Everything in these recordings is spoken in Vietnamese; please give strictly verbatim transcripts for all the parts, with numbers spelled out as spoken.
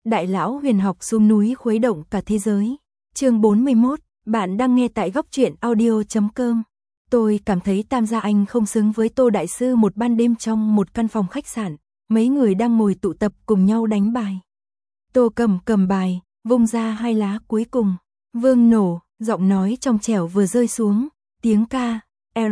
Đại lão huyền học xuống núi khuấy động cả thế giới. Chương bốn mươi mốt, bạn đang nghe tại góc truyện audio chấm com. Tôi cảm thấy Tam gia anh không xứng với Tô đại sư. Một ban đêm trong một căn phòng khách sạn, mấy người đang ngồi tụ tập cùng nhau đánh bài. Tô cầm cầm bài, vung ra hai lá cuối cùng. Vương nổ, giọng nói trong trẻo vừa rơi xuống, tiếng ca, R,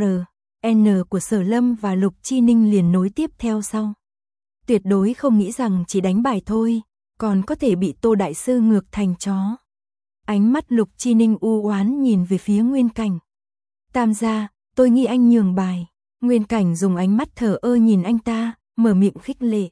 N của Sở Lâm và Lục Chi Ninh liền nối tiếp theo sau. Tuyệt đối không nghĩ rằng chỉ đánh bài thôi, còn có thể bị Tô đại sư ngược thành chó. Ánh mắt Lục Chi Ninh u oán nhìn về phía Nguyên Cảnh. Tam gia, tôi nghĩ anh nhường bài. Nguyên Cảnh dùng ánh mắt thờ ơ nhìn anh ta, mở miệng khích lệ.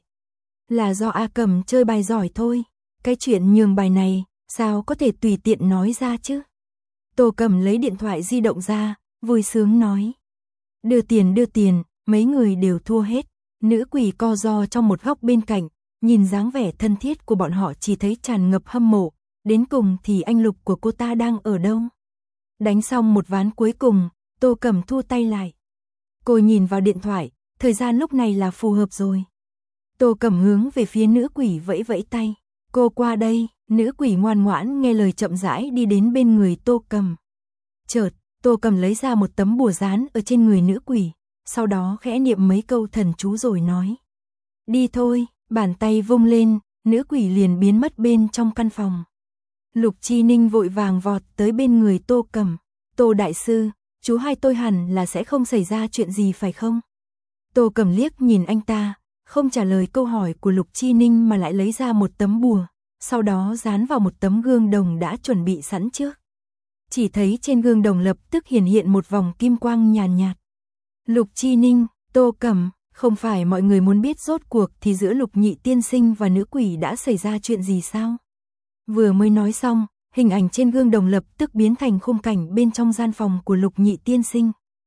Là do A Cầm chơi bài giỏi thôi, cái chuyện nhường bài này, sao có thể tùy tiện nói ra chứ? Tô Cầm lấy điện thoại di động ra, vui sướng nói. Đưa tiền đưa tiền, mấy người đều thua hết. Nữ quỷ co ro trong một góc bên cạnh, nhìn dáng vẻ thân thiết của bọn họ chỉ thấy tràn ngập hâm mộ. Đến cùng thì anh Lục của cô ta đang ở đâu? Đánh xong một ván cuối cùng, Tô Cầm thu tay lại. Cô nhìn vào điện thoại, thời gian lúc này là phù hợp rồi. Tô Cầm hướng về phía nữ quỷ vẫy vẫy tay. Cô qua đây, nữ quỷ ngoan ngoãn nghe lời chậm rãi đi đến bên người Tô Cầm. Chợt, Tô Cầm lấy ra một tấm bùa dán ở trên người nữ quỷ, sau đó khẽ niệm mấy câu thần chú rồi nói. Đi thôi, bàn tay vung lên, nữ quỷ liền biến mất bên trong căn phòng. Lục Chi Ninh vội vàng vọt tới bên người Tô Cầm. Tô đại sư, chú hai tôi hẳn là sẽ không xảy ra chuyện gì phải không? Tô Cầm liếc nhìn anh ta, không trả lời câu hỏi của Lục Chi Ninh mà lại lấy ra một tấm bùa, sau đó dán vào một tấm gương đồng đã chuẩn bị sẵn trước. Chỉ thấy trên gương đồng lập tức hiển hiện một vòng kim quang nhàn nhạt, nhạt. Lục Chi Ninh, Tô Cầm, không phải mọi người muốn biết rốt cuộc thì giữa Lục Nhị tiên sinh và nữ quỷ đã xảy ra chuyện gì sao? Vừa mới nói xong, hình ảnh trên gương đồng lập tức biến thành khung cảnh bên trong gian phòng của Lục Nhị tiên sinh.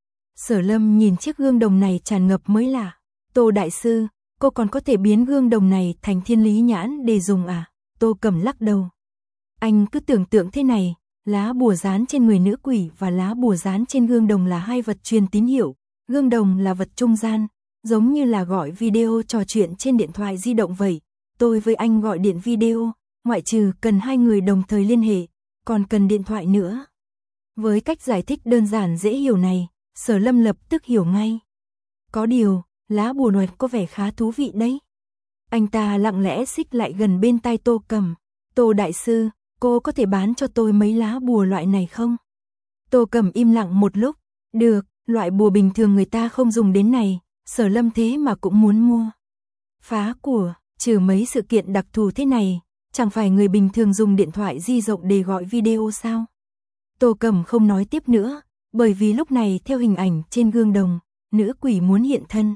Sở Lâm nhìn chiếc gương đồng này tràn ngập mới lạ. Tô đại sư, cô còn có thể biến gương đồng này thành thiên lý nhãn để dùng à? Tô Cầm lắc đầu. Anh cứ tưởng tượng thế này, lá bùa dán trên người nữ quỷ và lá bùa dán trên gương đồng là hai vật truyền tín hiệu, gương đồng là vật trung gian, giống như là gọi video trò chuyện trên điện thoại di động vậy. Tôi với anh gọi điện video, ngoại trừ cần hai người đồng thời liên hệ, còn cần điện thoại nữa. Với cách giải thích đơn giản dễ hiểu này, Sở Lâm lập tức hiểu ngay. Có điều, lá bùa này có vẻ khá thú vị đấy. Anh ta lặng lẽ xích lại gần bên tai Tô Cầm. Tô đại sư, cô có thể bán cho tôi mấy lá bùa loại này không? Tô Cầm im lặng một lúc. Được, loại bùa bình thường người ta không dùng đến này, Sở Lâm thế mà cũng muốn mua. Phá của, trừ mấy sự kiện đặc thù thế này, chẳng phải người bình thường dùng điện thoại di động để gọi video sao? Tô Cầm không nói tiếp nữa, bởi vì lúc này theo hình ảnh trên gương đồng, nữ quỷ muốn hiện thân.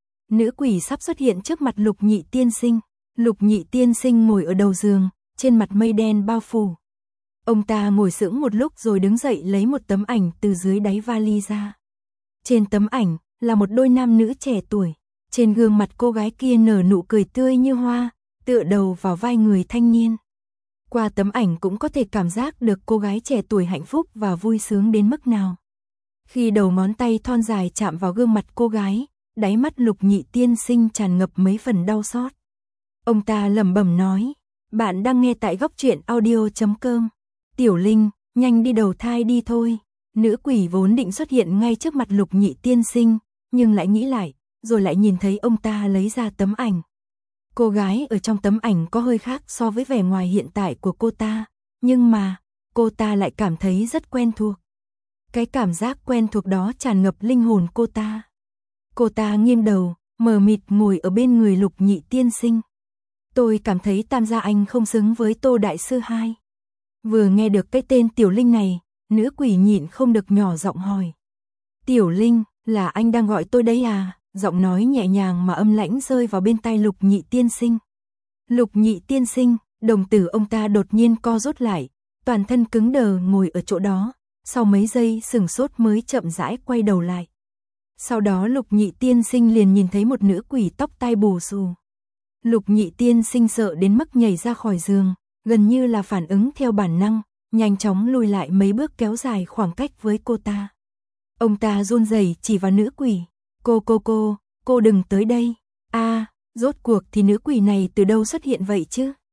Nữ quỷ sắp xuất hiện trước mặt Lục Nhị tiên sinh. Lục Nhị tiên sinh ngồi ở đầu giường, trên mặt mây đen bao phủ. Ông ta ngồi sững một lúc rồi đứng dậy lấy một tấm ảnh từ dưới đáy vali ra. Trên tấm ảnh là một đôi nam nữ trẻ tuổi. Trên gương mặt cô gái kia nở nụ cười tươi như hoa, tựa đầu vào vai người thanh niên. Qua tấm ảnh cũng có thể cảm giác được cô gái trẻ tuổi hạnh phúc và vui sướng đến mức nào. Khi đầu ngón tay thon dài chạm vào gương mặt cô gái, đáy mắt Lục Nhị tiên sinh tràn ngập mấy phần đau xót. Ông ta lẩm bẩm nói, bạn đang nghe tại góc truyện audio chấm com. Tiểu Linh, nhanh đi đầu thai đi thôi. Nữ quỷ vốn định xuất hiện ngay trước mặt Lục Nhị tiên sinh, nhưng lại nghĩ lại, rồi lại nhìn thấy ông ta lấy ra tấm ảnh. Cô gái ở trong tấm ảnh có hơi khác so với vẻ ngoài hiện tại của cô ta, nhưng mà, cô ta lại cảm thấy rất quen thuộc. Cái cảm giác quen thuộc đó tràn ngập linh hồn cô ta. Cô ta nghiêng đầu, mờ mịt ngồi ở bên người Lục Nhị tiên sinh. Tôi cảm thấy Tam gia anh không xứng với Tô đại sư hai. Vừa nghe được cái tên Tiểu Linh này, nữ quỷ nhịn không được nhỏ giọng hỏi. Tiểu Linh, là anh đang gọi tôi đấy à? Giọng nói nhẹ nhàng mà âm lãnh rơi vào bên tai Lục Nhị tiên sinh. Lục Nhị tiên sinh, đồng tử ông ta đột nhiên co rút lại, toàn thân cứng đờ ngồi ở chỗ đó, sau mấy giây sừng sốt mới chậm rãi quay đầu lại. Sau đó Lục Nhị tiên sinh liền nhìn thấy một nữ quỷ tóc tai bù xù. Lục Nhị tiên sinh sợ đến mức nhảy ra khỏi giường, gần như là phản ứng theo bản năng, nhanh chóng lùi lại mấy bước kéo dài khoảng cách với cô ta. Ông ta run rẩy chỉ vào nữ quỷ. Cô cô cô, cô đừng tới đây. A, à, rốt cuộc thì nữ quỷ này từ đâu xuất hiện vậy chứ?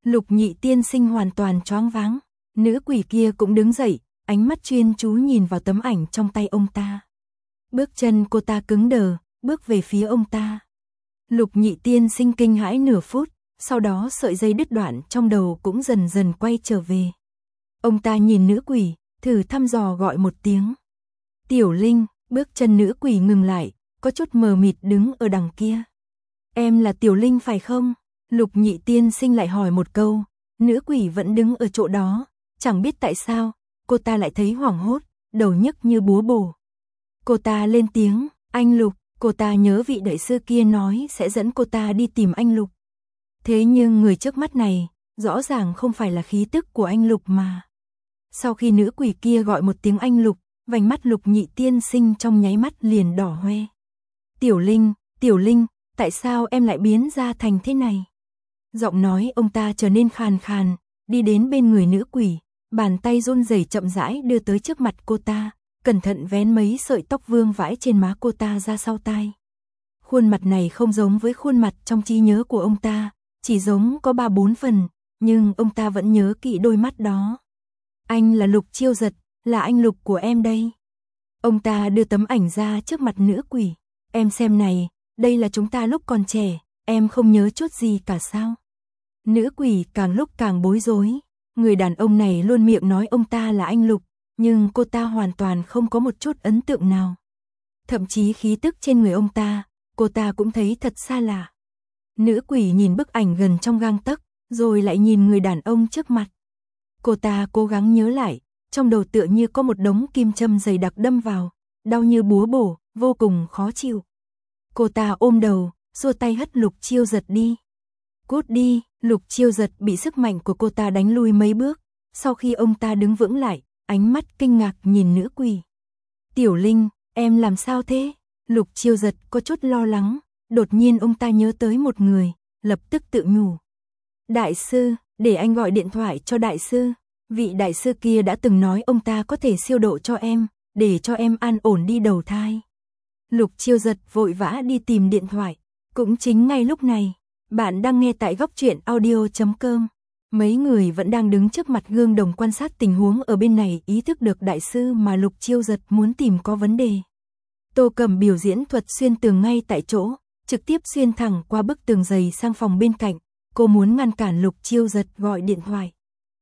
Lục Nhị tiên sinh hoàn toàn choáng váng. Nữ quỷ kia cũng đứng dậy, ánh mắt chuyên chú nhìn vào tấm ảnh trong tay ông ta. Bước chân cô ta cứng đờ, bước về phía ông ta. Lục Nhị tiên sinh kinh hãi nửa phút, sau đó sợi dây đứt đoạn trong đầu cũng dần dần quay trở về. Ông ta nhìn nữ quỷ, thử thăm dò gọi một tiếng. Tiểu Linh, bước chân nữ quỷ ngừng lại, có chút mờ mịt đứng ở đằng kia. Em là Tiểu Linh phải không? Lục Nhị tiên sinh lại hỏi một câu, nữ quỷ vẫn đứng ở chỗ đó, chẳng biết tại sao, cô ta lại thấy hoảng hốt, đầu nhức như búa bổ. Cô ta lên tiếng, anh Lục, cô ta nhớ vị đại sư kia nói sẽ dẫn cô ta đi tìm anh Lục. Thế nhưng người trước mắt này, rõ ràng không phải là khí tức của anh Lục mà. Sau khi nữ quỷ kia gọi một tiếng anh Lục, vành mắt Lục Nhị tiên sinh trong nháy mắt liền đỏ hoe. Tiểu Linh, Tiểu Linh, tại sao em lại biến ra thành thế này? Giọng nói ông ta trở nên khàn khàn, đi đến bên người nữ quỷ, bàn tay run rẩy chậm rãi đưa tới trước mặt cô ta, cẩn thận vén mấy sợi tóc vương vãi trên má cô ta ra sau tai. Khuôn mặt này không giống với khuôn mặt trong trí nhớ của ông ta, chỉ giống có ba bốn phần, nhưng ông ta vẫn nhớ kỹ đôi mắt đó. Anh là Lục Chiêu Giật, là anh Lục của em đây. Ông ta đưa tấm ảnh ra trước mặt nữ quỷ. Em xem này, đây là chúng ta lúc còn trẻ, em không nhớ chút gì cả sao? Nữ quỷ càng lúc càng bối rối. Người đàn ông này luôn miệng nói ông ta là anh Lục, nhưng cô ta hoàn toàn không có một chút ấn tượng nào. Thậm chí khí tức trên người ông ta, cô ta cũng thấy thật xa lạ. Nữ quỷ nhìn bức ảnh gần trong gang tấc, rồi lại nhìn người đàn ông trước mặt. Cô ta cố gắng nhớ lại, trong đầu tựa như có một đống kim châm dày đặc đâm vào, đau như búa bổ, vô cùng khó chịu. Cô ta ôm đầu, xua tay hất Lục Chiêu Giật đi. Cút đi, Lục Chiêu Giật bị sức mạnh của cô ta đánh lui mấy bước, sau khi ông ta đứng vững lại, ánh mắt kinh ngạc nhìn nữ quỷ. Tiểu Linh, em làm sao thế? Lục Chiêu Giật có chút lo lắng, đột nhiên ông ta nhớ tới một người, lập tức tự nhủ. Đại sư, để anh gọi điện thoại cho đại sư. Vị đại sư kia đã từng nói ông ta có thể siêu độ cho em, để cho em an ổn đi đầu thai. Lục Chiêu Giật vội vã đi tìm điện thoại. Cũng chính ngay lúc này, bạn đang nghe tại góc truyện audio chấm com. Mấy người vẫn đang đứng trước mặt gương đồng quan sát tình huống ở bên này ý thức được đại sư mà Lục Chiêu Giật muốn tìm có vấn đề. Tô Cầm biểu diễn thuật xuyên tường ngay tại chỗ, trực tiếp xuyên thẳng qua bức tường dày sang phòng bên cạnh. Cô muốn ngăn cản Lục Chiêu Giật gọi điện thoại.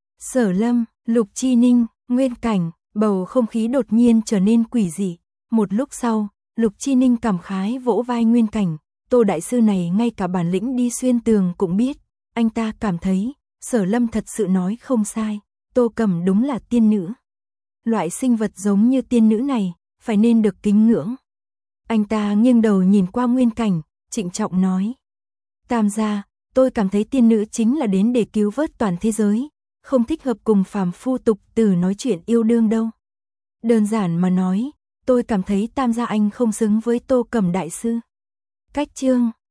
Sở Lâm, Lục Chi Ninh, Nguyên Cảnh, bầu không khí đột nhiên trở nên quỷ dị. Một lúc sau, Lục Chi Ninh cảm khái vỗ vai Nguyên Cảnh. Tô đại sư này ngay cả bản lĩnh đi xuyên tường cũng biết. Anh ta cảm thấy, Sở Lâm thật sự nói không sai. Tô Cầm đúng là tiên nữ. Loại sinh vật giống như tiên nữ này, phải nên được kính ngưỡng. Anh ta nghiêng đầu nhìn qua Nguyên Cảnh, trịnh trọng nói. Tam gia, tôi cảm thấy tiên nữ chính là đến để cứu vớt toàn thế giới, không thích hợp cùng phàm phu tục tử nói chuyện yêu đương đâu. Đơn giản mà nói, tôi cảm thấy Tam gia anh không xứng với Tô Cầm đại sư. Cách chương